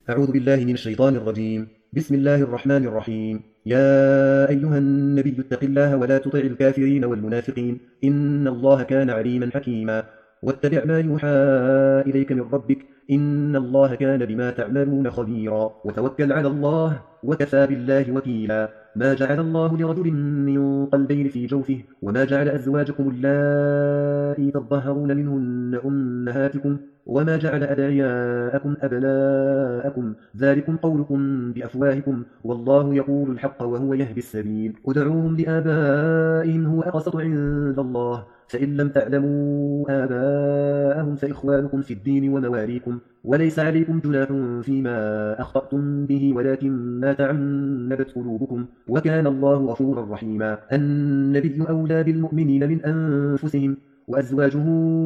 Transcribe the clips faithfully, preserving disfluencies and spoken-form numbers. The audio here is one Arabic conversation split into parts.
أعوذ بالله من الشيطان الرجيم. بسم الله الرحمن الرحيم. يا أيها النبي اتق الله ولا تطع الكافرين والمنافقين إن الله كان عليما حكيما. واتبع ما يوحى إليك من ربك إن الله كان بما تعملون خبيرا. وتوكل على الله وكفى بالله وكيلا. ما جعل الله لرجل من قلبين في جوفه وما جعل أزواجكم اللائي تظهرون منهن أمهاتكم وما جعل أدعياءكم أبناءكم ذلكم قولكم بأفواهكم والله يقول الحق وهو يهدي السبيل. ادعوهم لآبائهم هو أقسط عند الله فإن لم تعلموا آباءهم فإخوانكم في الدين ومواليكم وليس عليكم جناح فيما أخطأتم به ولكن ما تعمدت قلوبكم وكان الله غفورا رحيما. النبي أولى بالمؤمنين من أنفسهم وأزواجه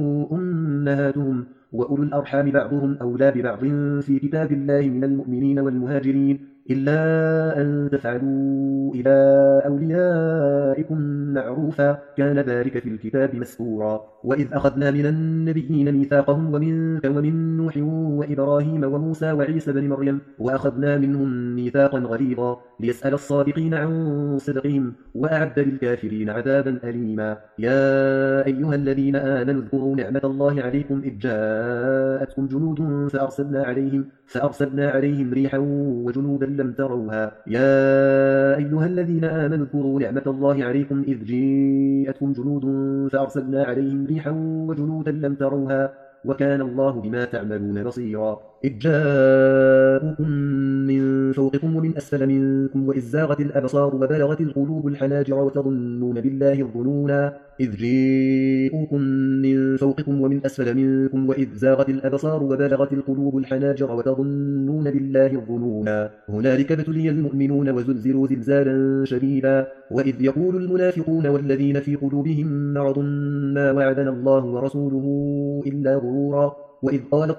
أمهاتهم وأولو الأرحام بعضهم أولى ببعض في كتاب الله من المؤمنين والمهاجرين إلا أن تفعلوا إلى أوليائكم معروفا كان ذلك في الكتاب مسطورا. وإذ أخذنا من النبيين ميثاقهم ومنك ومن نوح وإبراهيم وموسى وعيسى بن مريم وأخذنا منهم ميثاقا غليظا ليسأل الصادقين عن صدقهم وأعد للكافرين عذابا أليما. يا أيها الذين آمنوا اذكروا نعمة الله عليكم إذ جاءتكم جنود فأرسلنا عليهم فأرسلنا عليهم ريحا وجنودا لم تروها. يا أيها الذين آمنوا اذكروا نعمة الله عليكم إذ جاءتكم جنود فأرسلنا عليهم ريحا وجنودا لم تروها وكان الله بما تعملون بصيرا. إذ جاءوكم من فوقكم ومن أسفل منكم وإذ زاغت الأبصار وبلغت القلوب الحناجر وتظنون بالله الظنونا. إذ جاءوكم من فوقكم ومن أسفل منكم وإذ زاغت الأبصار وبلغت القلوب الحناجر وتظنون بالله الظنونا. هنالك ابتلي المؤمنون وزلزلوا زلزالا شديدا. وإذ يقول المنافقون والذين في قلوبهم مرض ما وعدنا الله ورسوله إلا غرورا. وإذ قالت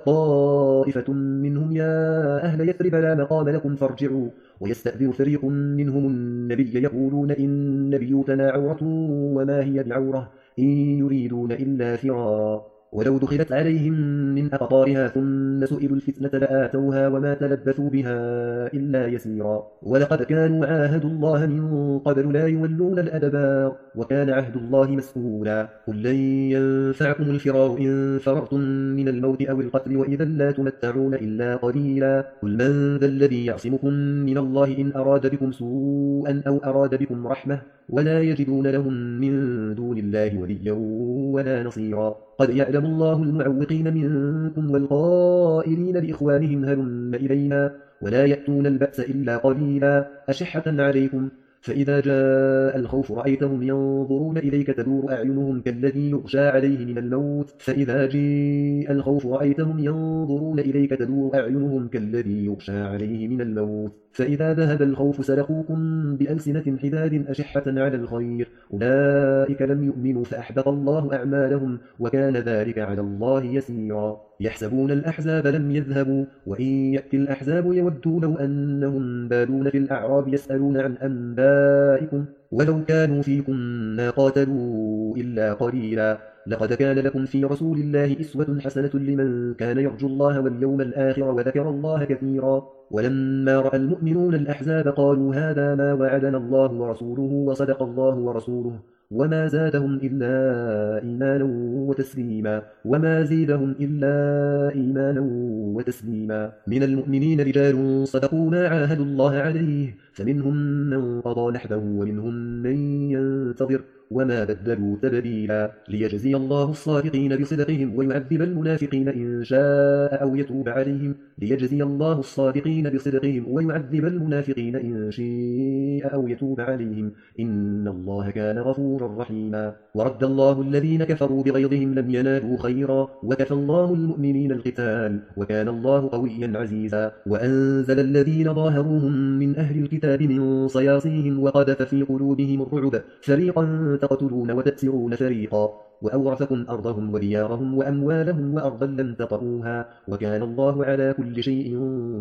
طائفة منهم يا أهل يثرب لا مقام لكم فارجعوا ويستأذن فريق منهم النبي يقولون إن بيوتنا عورة وما هي بعورة إن يريدون إلا فرارا. ولو دخلت عليهم من أقطارها ثم سئلوا الفتنة لآتوها وما تلبثوا بها إلا يسيرا. ولقد كانوا عاهدوا الله من قبل لا يولون الأدبار وكان عهد الله مسؤولا. قل لن ينفعكم الفرار إن فررتم من الموت أو القتل وإذا لا تمتعون إلا قليلا. قل من ذا الذي يعصمكم من الله إن أراد بكم سوءا أو أراد بكم رحمة ولا يجدون لهم من دون الله وليا ولا نصيرا. قد يعلم الله المعوقين منكم والقائلين لإخوانهم هلم إلينا ولا يأتون البأس إلا قليلا أشحة عليكم. فإذا جاء الخوف رأيتهم ينظرون إليك تدور أعينهم كالذي يغشى عليه من الموت فإذا جاء الخوف رأيتهم ينظرون إليك تدور أعينهم كالذي يغشى عليه من الموت فإذا ذهب الخوف سلقوكم بألسنة حداد أشحة على الخير أولئك لم يؤمنوا فأحبط الله أعمالهم وكان ذلك على الله يسيرا. يحسبون الأحزاب لم يذهبوا وإن يأتي الأحزاب يودوا لو أنهم بادون في الأعراب يسألون عن أنبائكم ولو كانوا فيكم ما قاتلوا إلا قليلا. لقد كان لكم في رسول الله إسوة حسنة لمن كان يرجو الله واليوم الآخر وذكر الله كثيرا. ولما رأى المؤمنون الأحزاب قالوا هذا ما وعدنا الله ورسوله وصدق الله ورسوله وما زادهم إلا إيمانا وتسليما. وما زيدهم إلا إيمانا وتسليما. من المؤمنين رجال صدقوا ما عاهدوا الله عليه فمنهم من قضى نحبه ومنهم من ينتظر وما بدلوا تبديلا. ليجزي الله الصادقين بصدقهم ويعذب المنافقين إن شاء أو يتوب عليهم ليجزي الله الصادقين بصدقهم ويعذب المنافقين إن شاء أو يتوب عليهم إن الله كان غفورا رحيما. ورد الله الذين كفروا بغيظهم لم ينالوا خيرا وكفى الله المؤمنين القتال وكان الله قويا عزيزا. وأنزل الذين ظاهروهم من أهل الكتاب من صياصيهم وقذف في قلوبهم الرعب فريقا تقتلون وتأسرون فريقا وأورثكم أرضهم وديارهم وأموالهم وأرضا لم تطئوها وكان الله على كل شيء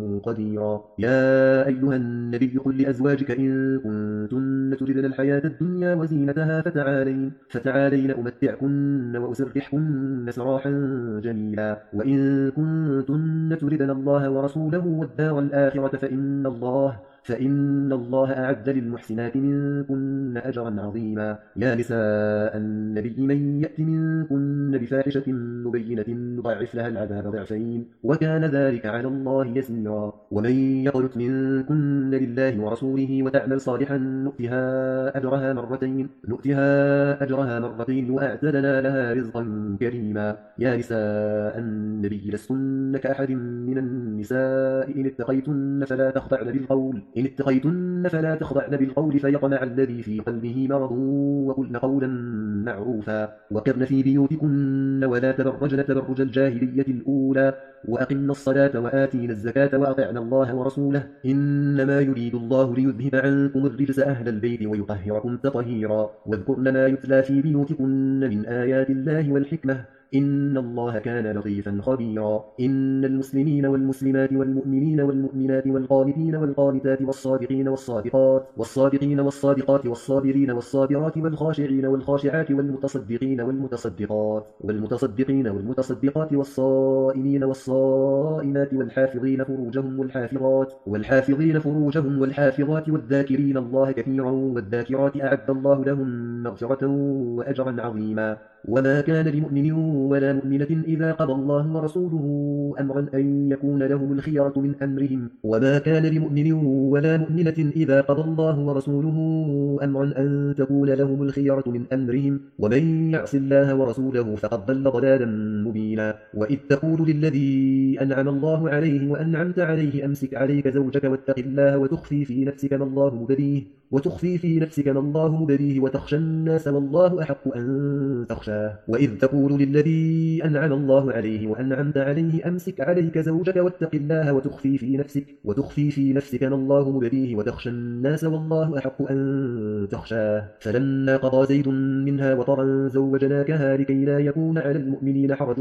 قديرا. يا أيها النبي قل لأزواجك إن كنتن تردن الحياة الدنيا وزينتها فتعالين, فتعالين أمتعكن وأسرحكن سراحا جميلا. وإن كنتن تردن الله ورسوله والدار الآخرة فإن الله فإن الله أعد للمحسنات منكن أجرا عظيما. يا نساء النبي من يأت منكن بفاحشة مبينة نضاعف لها العذاب ضعفين وكان ذلك على الله يسيرا. ومن يقنت منكن لله ورسوله وتعمل صالحا نؤتها أجرها مرتين نؤتها أجرها مرتين وأعتدنا لها رزقا كريما. يا نساء النبي لستن كأحد من النساء إن اتقيتن فلا تخضعن بالقول إن اتقيتن فلا تخضعن بالقول فيطمع الذي في قلبه مرض وقلن قولا معروفا. وقرن في بيوتكن ولا تبرجن تبرج الجاهلية الأولى وأقمنا الصلاة وآتينا الزكاة وأطعنا الله ورسوله إنما يريد الله ليذهب عنكم الرجس أهل البيت ويطهركم تطهيرا. واذكرن ما يتلى في بيوتكن من آيات الله والحكمة إن الله كان لطيفا خبيرا. إن المسلمين والمسلمات والمؤمنين والمؤمنات والقانتين والقانتات والصادقين والصادقات والصادقين والصادقات والصابرين والصابرات والخاشعين والخاشعات والمتصدقين والمتصدقات والمتصدقين والمتصدقات والصائمين والصائمات والحافظين فروجهم والحافظات والحافظين فروجهم والحافظات والذاكرين الله كثيرا والذاكرات أعد الله لهم مغفرة وأجرا عظيما. وما كان لمؤمن ولا مؤمنة إذا قضى الله ورسوله أمرا أن يكون لهم الخيرة من أمرهم وما كان لمؤمن ولا مؤمنة إذا قضى الله ورسوله أمرا أن تكون لهم الخيرة من أمرهم ومن يعص الله ورسوله فقد ضل ضلالا مبينا. وإذ تقول للذي أنعم الله عليه وأنعمت عليه أمسك عليك زوجك واتق الله وتخفي في نفسك ما الله مبديه وتخفي في نفسك ما الله مبديه وتخشى الناس والله أحق أن تخشاه. وإذ تقول للذي أنعم الله عليه وأنعمت عليه أمسك عليك زوجك واتق الله وتخفي في نفسك وتخفي في نفسك ما الله مبديه وتخشى الناس والله أحق أن تخشاه. فلما قضى زيد منها وطرا زوجناكها لكي لا يكون على المؤمنين حرج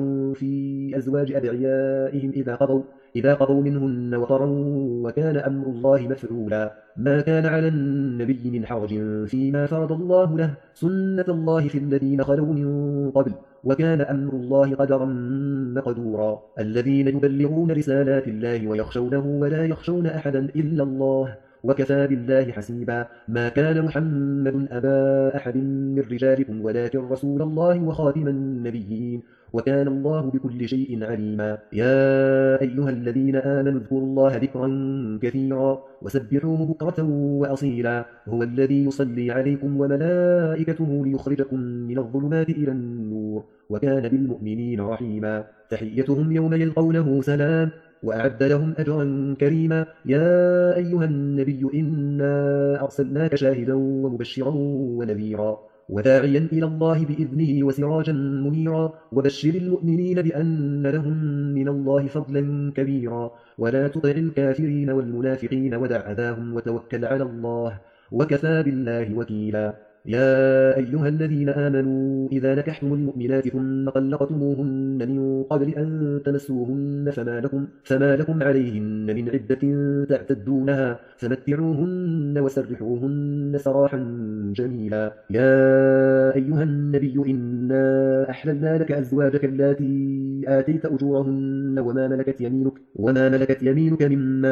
في أزواج أدعيائهم إذا قضوا إذا قضوا منهن وطرا وكان أمر الله مفعولا. ما كان على النبي من حرج فيما فرض الله له سنة الله في الذين خلوا من قبل وكان أمر الله قدرا مقدورا. الذين يبلغون رسالات الله ويخشونه ولا يخشون أحدا إلا الله وكفى بالله حسيبا. ما كان محمد أبا أحد من رجالكم ولكن رسول الله وخاتم النبيين وكان الله بكل شيء عليما. يا أيها الذين آمنوا اذكروا الله ذكرا كثيرا وسبحوه بكرة وأصيلا. هو الذي يصلي عليكم وملائكته ليخرجكم من الظلمات إلى النور وكان بالمؤمنين رحيما. تحيتهم يوم يلقونه سلام وأعد لهم أجرا كريما. يا أيها النبي إنا أرسلناك شاهدا ومبشرا ونذيرا وداعيا إلى الله بإذنه وسراجا منيرا وبشر المؤمنين بأن لهم من الله فضلا كبيرا. ولا تطع الكافرين والمنافقين ودع أذاهم وتوكل على الله وكفى بالله وكيلا. يا أيها الذين آمنوا إذا نكحتم المؤمنات ثم طلقتموهن من قبل أن تمسوهن فما لكم, فما لكم عليهن من عدة تعتدونها فمتعوهن وسرحوهن سراحا جميلا. يا أيها النبي إنا أحللنا لك أزواجك اللاتي آتيت أجورهن وما ملكت يمينك, وما ملكت يمينك مما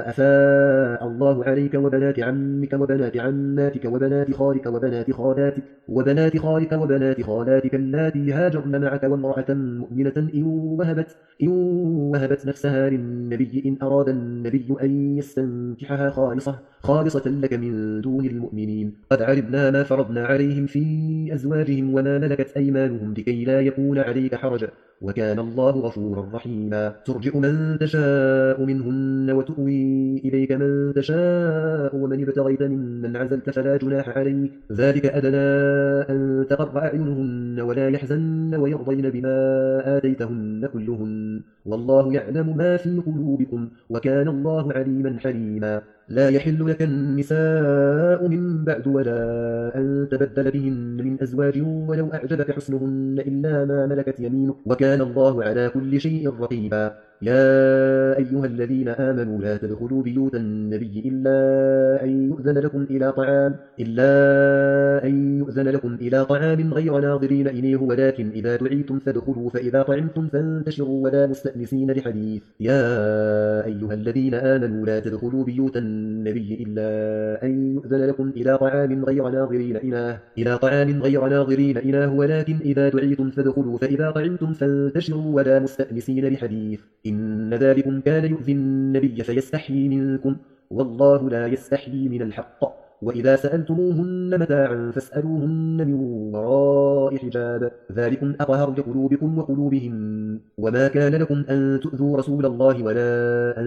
أفاء الله عليك وبنات عمك وبنات عماتك وبنات خالك وبنات وبنات خالاتك وبنات خالك وبنات خالاتك اللاتي هاجرن معك وامرأة مؤمنة إن وهبت, إن وهبت نفسها للنبي إن أراد النبي أن يستنكحها خالصة, خالصة لك من دون المؤمنين. قد علمنا ما فرضنا عليهم في أزواجهم وما ملكت أيمانهم لكي لا يكون عليك حرج وكان الله غفورا رحيما. ترجع من تشاء منهن وتؤوي إليك من تشاء ومن ابتغيت ممن عزلت فلا جناح عليك ذلك أدنى أن تقر أعينهن ولا يحزن ويرضين بما آتيتهن كلهن والله يعلم ما في قلوبكم وكان الله عليما حليما. لا يحل لك النساء من بعد ولا أن تبدل بهن من أزواج ولو أعجبك حسنهن إلا ما ملكت يمينك وكان الله على كل شيء رقيبا. يا أيها الذين آمنوا لا تدخلوا بيوت النبي إلا أن يؤذن لكم إلى طعام إلا أن يؤذن لكم إلى طعام غير ناظرين إليه ولكن إذا دعيتم فادخلوا فإذا طعمتم فانتشروا ولا مستأنسين لحديث. يا أيها الذين آمنوا لا تدخلوا بيوت النبي إلا أن يؤذن لكم إلى طعام غير ناظرين إناه إلى طعام غير ناظرين إناه ولكن إذا دعيتم فادخلوا فإذا طعمتم فانتشروا ولا مستأنسين لحديث إن ذلكم كان يؤذي النبي فيستحيي منكم والله لا يستحيي من الحق. وإذا سألتموهن متاعا فاسألوهن من وراء حجاب ذلكم أطهر لقلوبكم وقلوبهم. وما كان لكم أن تؤذوا رسول الله ولا أن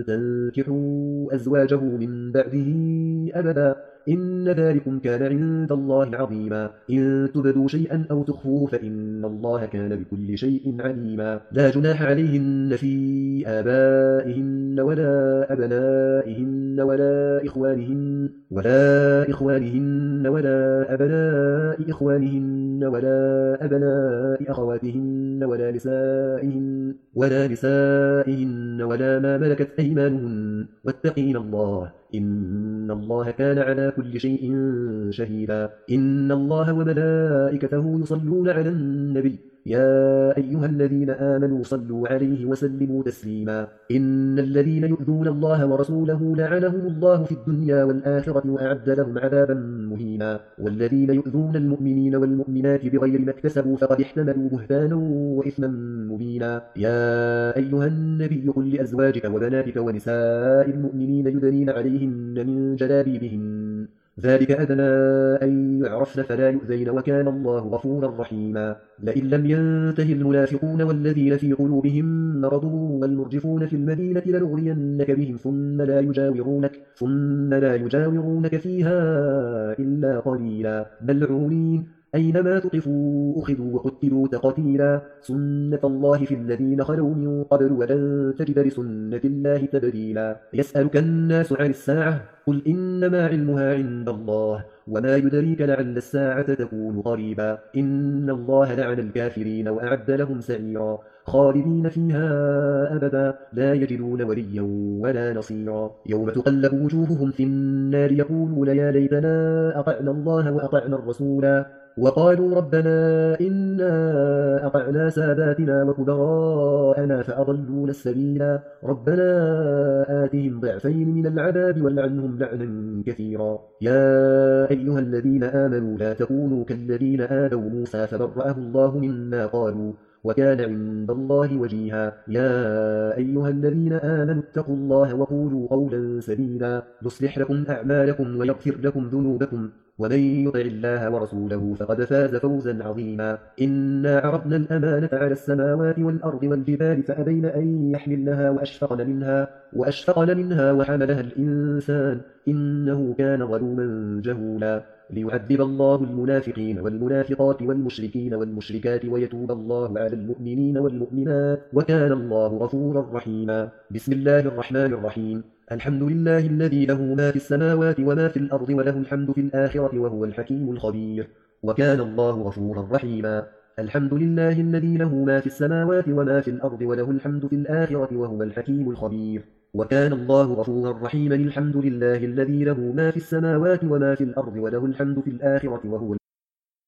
تنكحوا أزواجه من بعده أبدا إن ذلكم كان عند الله عظيما. إن تبدوا شيئا أو تخفوه فإن الله كان بكل شيء عليما. لا جناح عليهن في آبائهن ولا أبنائهن ولا إخوانهن ولا إخوانهن ولا أبناء إخوانهن ولا أبناء أخواتهن ولا نسائهن ولا نسائهن ولا ما ملكت أيمانهن واتقين الله إن الله كان على كل شيء شهيدا. إن الله وملائكته يصلون على النبي يا أيها الذين آمنوا صلوا عليه وسلموا تسليما. إن الذين يؤذون الله ورسوله لعنهم الله في الدنيا والآخرة وأعد لهم عذابا مهينا. والذين يؤذون المؤمنين والمؤمنات بغير ما اكتسبوا فقد احتملوا بهتانا وإثما مبينا. يا أيها النبي قل لأزواجك وبناتك ونساء المؤمنين يدنين عليهن من جلابيبهن ذلك أدنى أن يعرفن فلا يؤذين وكان الله غفورا رحيما. لئن لم ينته المنافقون والذين في قلوبهم مرض والمرجفون في المدينة لنغرينك بهم ثم لا يجاورونك ثم لا يجاورونك فيها إلا قليلا ملعونين أينما تقفوا أخذوا وقتلوا تقتيلا. سنة الله في الذين خلوا من قبل ولن تجد لسنة الله تبديلا. يسألك الناس عن الساعة قل إنما علمها عند الله وما يدريك لعل الساعة تكون قريبا. إن الله لعن الكافرين وأعد لهم سعيرا خالدين فيها أبدا لا يجدون وليا ولا نصيرا. يوم تقلب وجوههم في النار يقولون يا ليتنا أطعنا الله وأطعنا الرسولا وقالوا ربنا إنا أطعنا ساداتنا وكبراءنا فأضلونا السبيلا ربنا آتهم ضعفين من العذاب والعنهم لعنا كثيرا. يا أيها الذين آمنوا لا تكونوا كالذين آذوا موسى فبرأه الله مما قالوا وكان عند الله وجيها. يا أيها الذين آمنوا اتقوا الله وقولوا قولا سديدا يصلح لكم أعمالكم ويغفر لكم ذنوبكم ومن يطع الله ورسوله فقد فاز فوزا عظيما. إنا عرضنا الأمانة على السماوات والأرض والجبال فأبين أن يحملنها وأشفقن منها وأشفقن منها وحملها الإنسان إنه كان ظلوما جهولا. ليعذب الله المنافقين والمنافقات والمشركين والمشركات ويتوب الله على المؤمنين والمؤمنات وكان الله غفورا رحيما. بسم الله الرحمن الرحيم. الحمد لله الذي له ما في السماوات وما في الأرض وله الحمد في الآخرة وهو الحكيم الخبير وكان الله غفورا رحيما. الحمد لله الذي له ما في السماوات وما في الأرض وله الحمد في الآخرة وهو الحكيم الخبير وكان الله غفورا رحيما. الحمد لله الذي له ما في السماوات وما في الأرض وله الحمد في الآخرة وهو